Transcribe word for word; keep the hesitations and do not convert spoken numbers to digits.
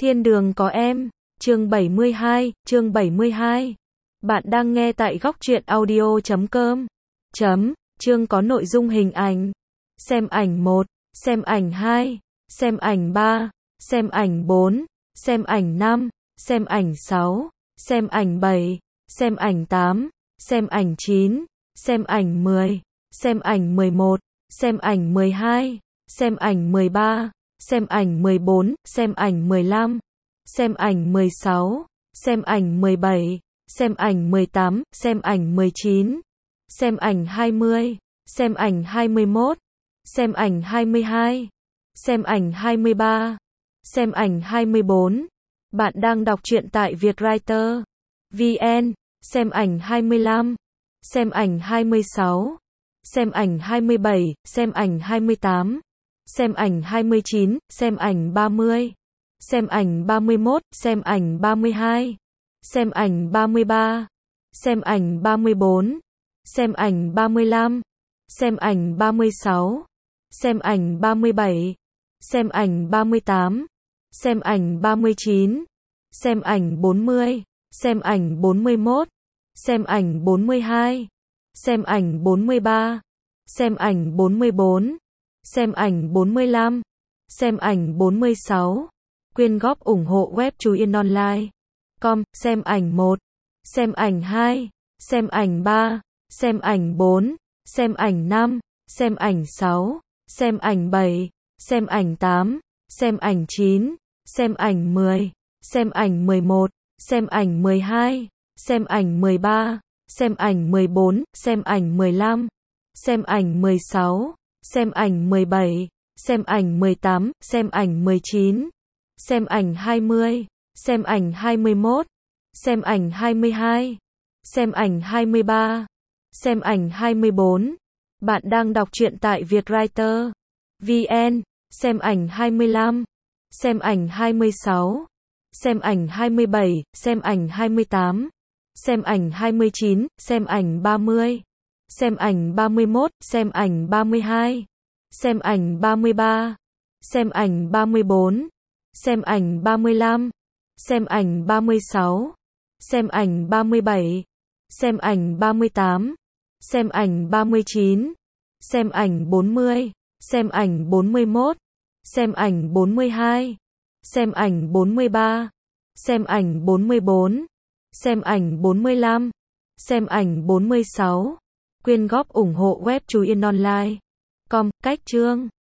Thiên đường có em, chương bảy mươi hai, chương bảy mươi hai. Bạn đang nghe tại góc truyện audio chấm com. Chấm, chương có nội dung hình ảnh. Xem ảnh một, xem ảnh hai, xem ảnh ba, xem ảnh bốn, xem ảnh năm, xem ảnh sáu, xem ảnh bảy, xem ảnh tám, xem ảnh chín, xem ảnh mười, xem ảnh mười một, xem ảnh mười hai, xem ảnh mười ba, xem ảnh mười bốn, xem ảnh mười lăm, xem ảnh mười sáu, xem ảnh mười bảy, xem ảnh mười tám, xem ảnh mười chín, xem ảnh hai mươi, xem ảnh hai mươi mốt, xem ảnh hai mươi hai, xem ảnh hai mươi ba, xem ảnh hai mươi bốn. Bạn đang đọc truyện tại vietwriter chấm vn, xem ảnh hai mươi lăm, xem ảnh hai mươi sáu, xem ảnh hai mươi bảy, xem ảnh hai mươi tám, xem ảnh hai mươi chín, xem ảnh ba mươi, xem ảnh ba mươi mốt, xem ảnh ba mươi hai, xem ảnh ba mươi ba, xem ảnh ba mươi bốn, xem ảnh ba mươi lăm, xem ảnh ba mươi sáu, xem ảnh ba mươi bảy, xem ảnh ba mươi tám, xem ảnh ba mươi chín, xem ảnh bốn mươi, xem ảnh bốn mươi mốt, xem ảnh bốn mươi hai, xem ảnh bốn mươi ba, xem ảnh bốn mươi bốn, xem ảnh bốn mươi lăm, xem ảnh bốn mươi sáu. Quyên góp ủng hộ web Chú Yên Online chấm com, xem ảnh một, xem ảnh hai, xem ảnh ba, xem ảnh bốn, xem ảnh năm, xem ảnh sáu, xem ảnh bảy, xem ảnh tám, xem ảnh chín, xem ảnh mười, xem ảnh mười một, xem ảnh mười hai, xem ảnh mười ba, xem ảnh mười bốn, xem ảnh mười lăm, xem ảnh mười sáu, xem ảnh mười bảy, xem ảnh mười tám, xem ảnh mười chín, xem ảnh hai mươi, xem ảnh hai mươi mốt, xem ảnh hai mươi hai, xem ảnh hai mươi ba, xem ảnh hai mươi bốn. Bạn đang đọc truyện tại vietwriter chấm vn, xem ảnh hai mươi lăm, xem ảnh hai mươi sáu, xem ảnh hai mươi bảy, xem ảnh hai mươi tám, xem ảnh hai mươi chín, xem ảnh ba mươi, xem ảnh ba mươi mốt, xem ảnh ba mươi hai, xem ảnh ba mươi ba, xem ảnh ba mươi bốn, xem ảnh ba mươi lăm, xem ảnh ba mươi sáu, xem ảnh ba mươi bảy, xem ảnh ba mươi tám, xem ảnh ba mươi chín, xem ảnh bốn mươi, xem ảnh bốn mươi mốt, xem ảnh bốn mươi hai, xem ảnh bốn mươi ba, xem ảnh bốn mươi bốn, xem ảnh bốn mươi lăm, xem ảnh bốn mươi sáu. Quyên góp ủng hộ web Chú Yên Online chấm com, cách chương